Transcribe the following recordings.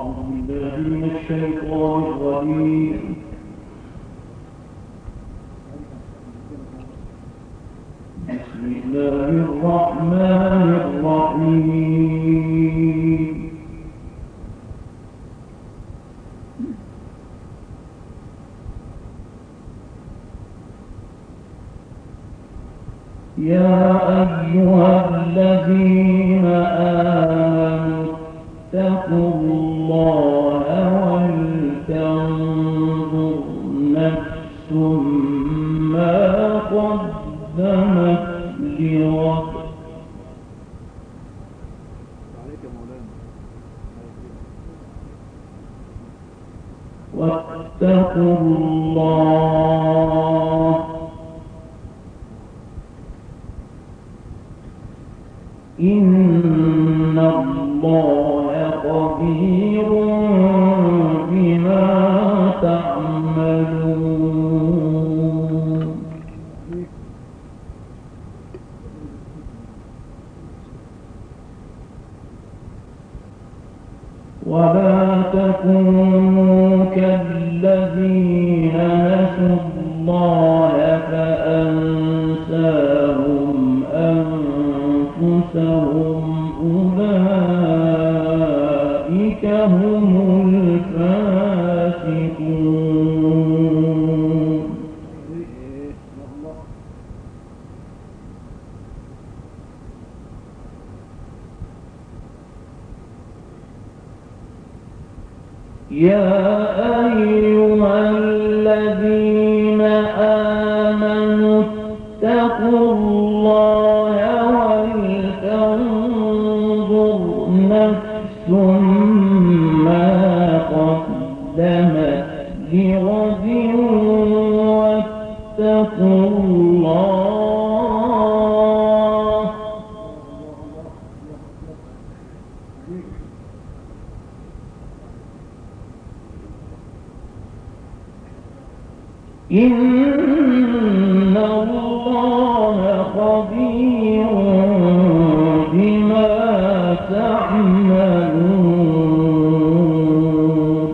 الشيطان الرجيم. بسم الله الرحمن الرحيم. يا أيها الذين آمنوا اتقوا الله ولتنظر نفس ما قدمت لغد واتقوا الله إن الله خبير بما تعملون. ولا تكونوا كالذين نسوا الله فأنساهم أنفسهم أولئك هم الفاسقون. يا أيها الذين آمنوا اتقوا الله ولتنظر نفس ما قدمت لغد واتقوا الله إن الله خبير بما تعملون.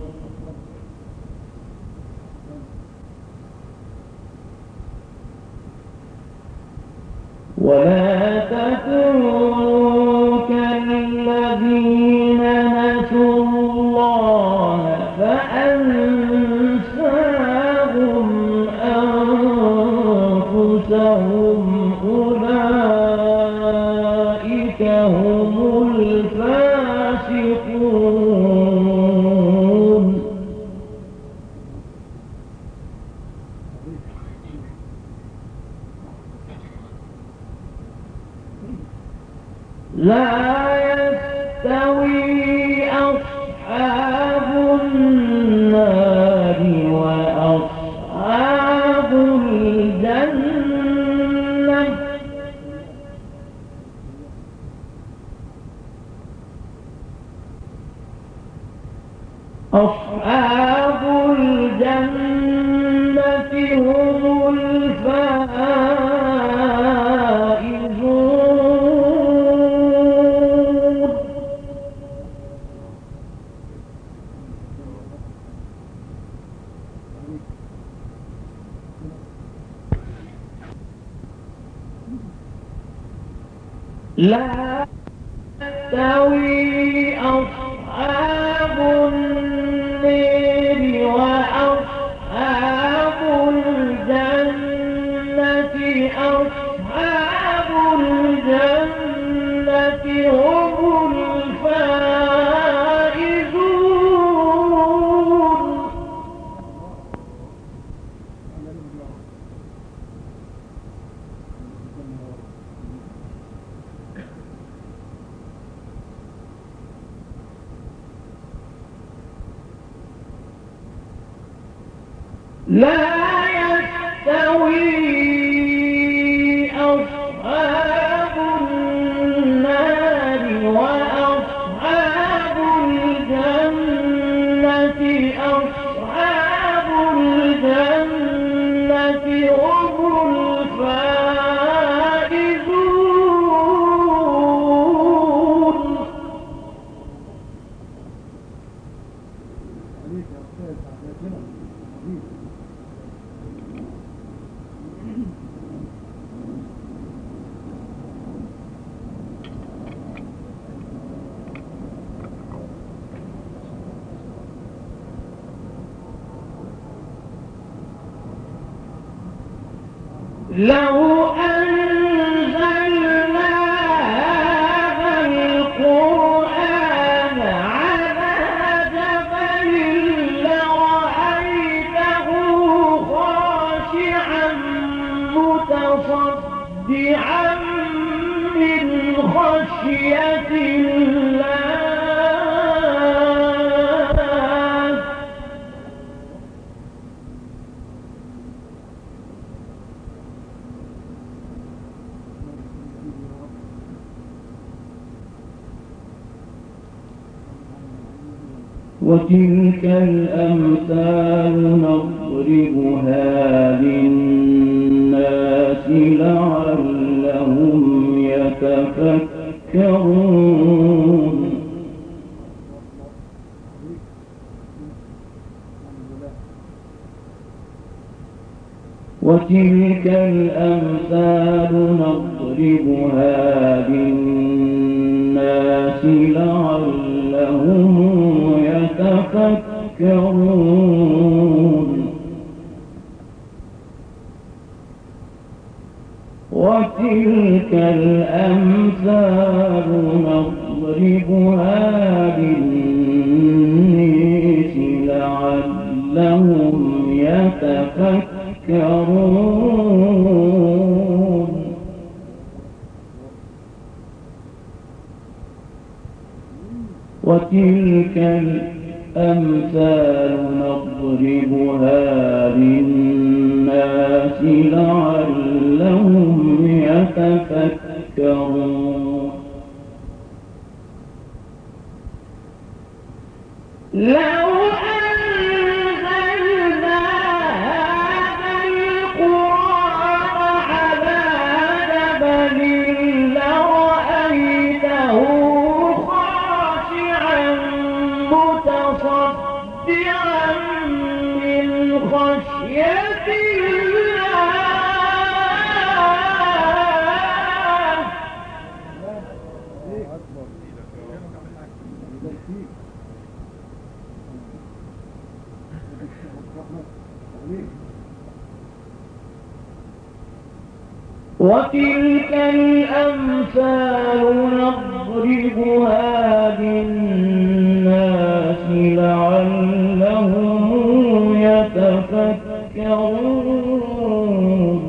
ولا تكونوا كالذين نسوا الله فأنساهم أنفسهم أولئك هم الفاسقون. لا يستوي أصحاب النار وأصحاب الجنة أصحاب الجنة هم الفائزون. لا يستوي أصحاب النار وأصحاب الجنة أصحاب الجنة هم الفائزون. لا يستوي أصحاب النار وأصحاب الجنة أصحاب الجنة هم الفائزون. لو أنزلنا هذا القرآن على جبل لرأيته خاشعا متصدعا من خشية الله. وتلك الأمثال نضربها للناس لعلهم يتفكرون. وتلك الأمثال نضربها للناس لعلهم يتفكرون. وتلك الأمثال نضربها للناس لعلهم يتفكرون. وتلك الأمثال نضربها للناس لعلهم يتفكرون. لو أنزلنا هذا القرآن على جبل لرأيته خاشعا متصدعا من خشية الله. وتلك الأمثال نضربها للناس لعلهم يتفكرون.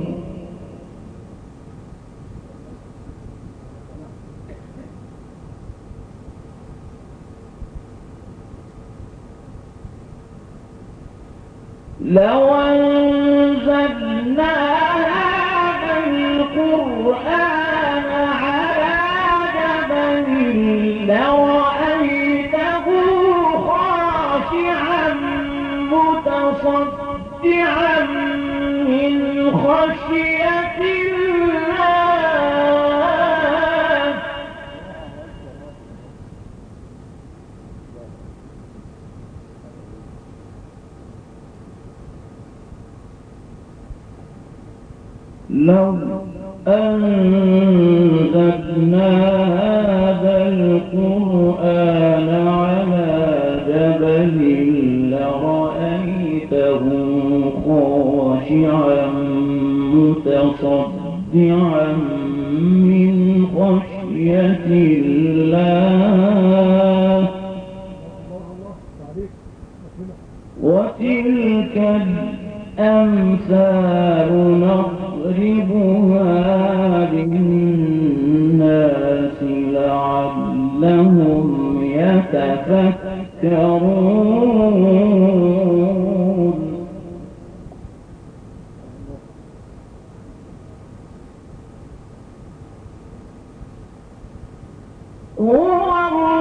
لو أنزلنا هذا القرآن على جبل لرأيته خاشعا متصدعا من خشية الله. لو أنزلنا هذا القرآن على جبل لرأيته خاشعا متصدعا من خشية الله. وتلك الأمثال نضربها للناس لعلهم يتفكرون. هو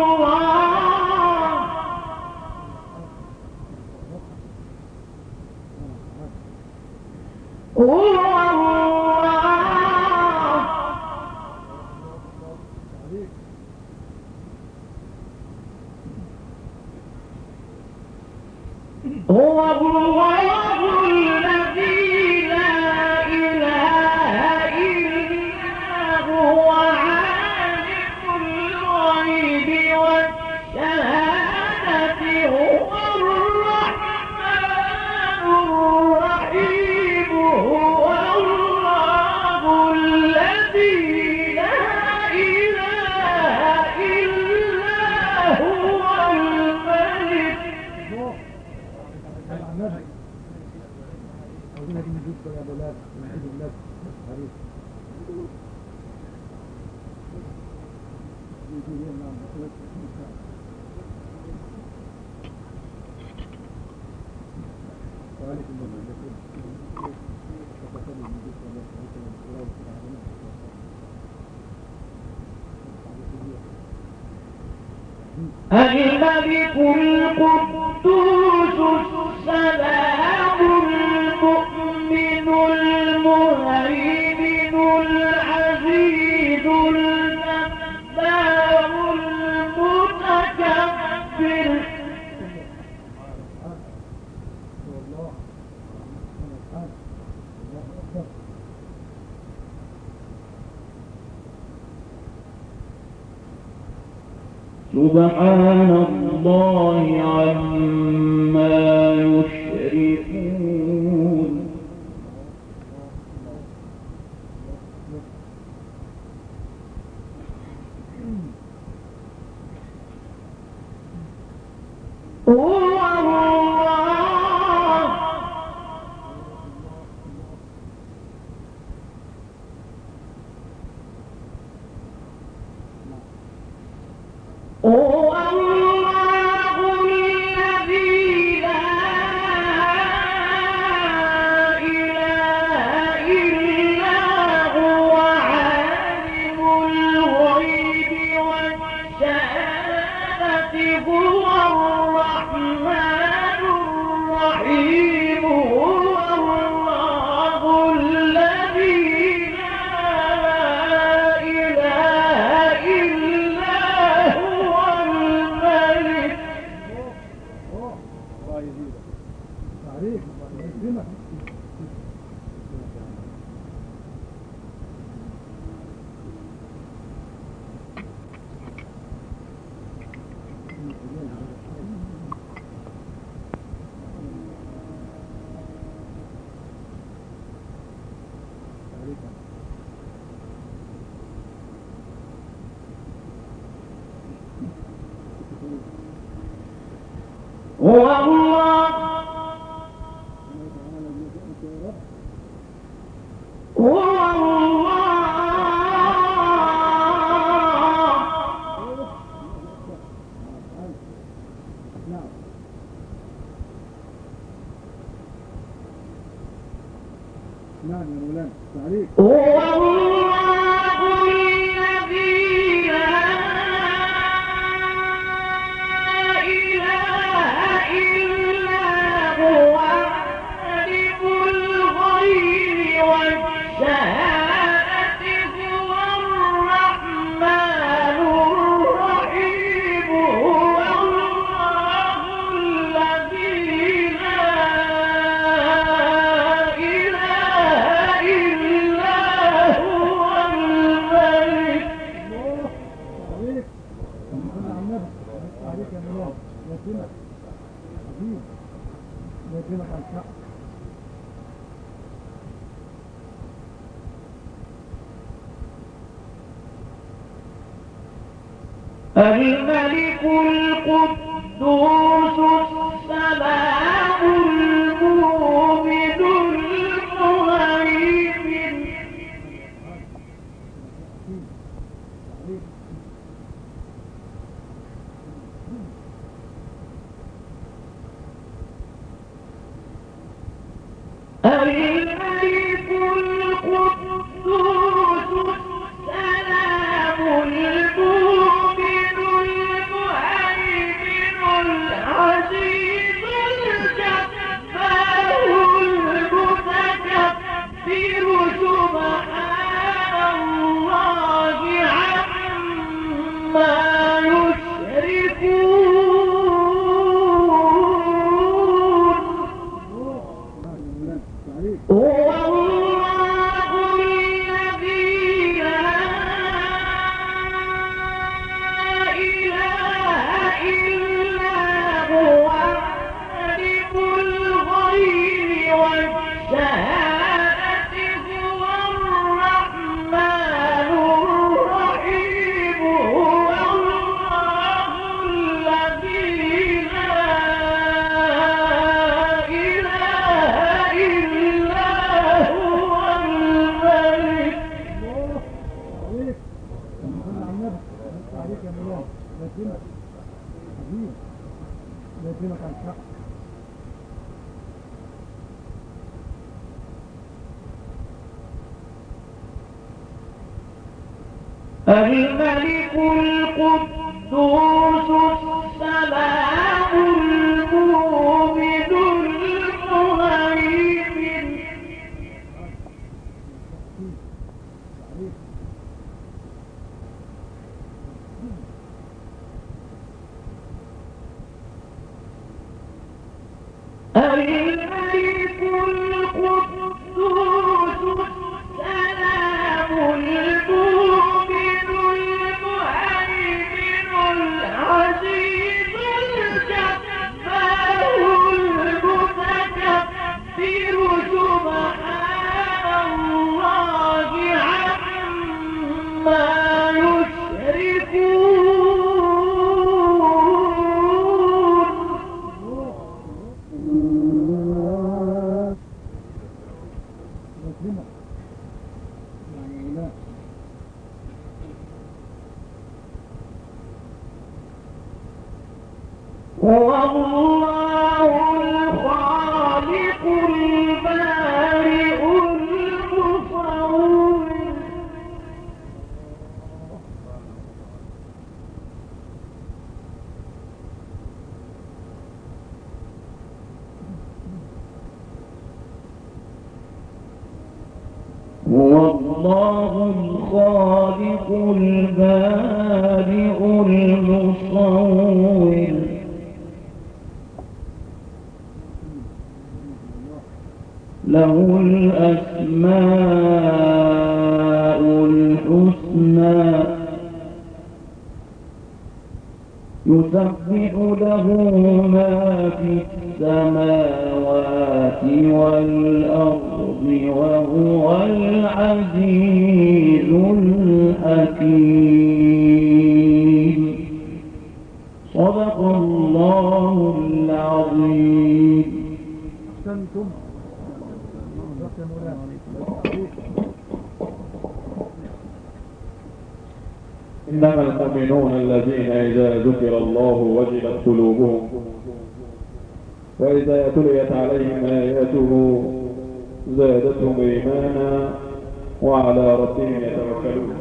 الله الذي لا إله إلا هو عالم الغيب والشهادة هو الرحمن الرحيم. هو الملك القدوس السلام المؤمن المهيمن العزيز الجبار المتكبر سبحان الله عما يشركون هو الله الذي لا إله إلا هو عالم الغيب والشهادة هو الرحمن الرحيم هو الله الذي لا إله إلا هو الملك هو الله هو الله الذي لا إله إلا هو عالم الغيب والشهادة هو الرحمن الرحيم هو الله الذي لا إله إلا هو الملك الملك القدوس السلام المؤمن المهيمن الملك القدوس السلام المؤمن المهيمن العزيز يا مولانا، لا يكرمك حبيبي، لا يكرمك عن الحق. الملك القدوس السلام المؤمن المهيمن الملك القدوس السلام المؤمن المهيمن العزيز الجبار المتكبر سبحان الله عما يشركون. هو الله الخالق البارئ المصور هو الله الخالق البارئ المصور له الأسماء الحسنى يسبح له ما في السماوات والأرض وهو العزيز الحكيم. صدق الله العظيم. أحسنتم. إنما المؤمنون الذين إذا ذكر الله وجلت قلوبهم وإذا تليت عليهم آياته زادتهم إيمانا وعلى ربهم يتوكلون.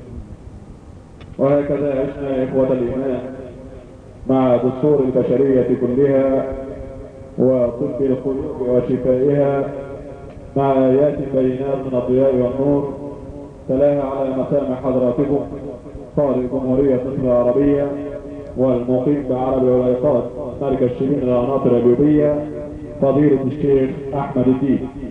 وهكذا عشنا إخوة الإيمان مع دستور البشرية كلها وطب القلوب وشفائها مع آيات بينات من الضياء والنور تلاها على مسامع حضراتكم قائد جمهورية مصر العربية والمقيم بعرب الولايات مركز شبين العناصر الأيوبية فضيلة الشيخ أحمد الدين.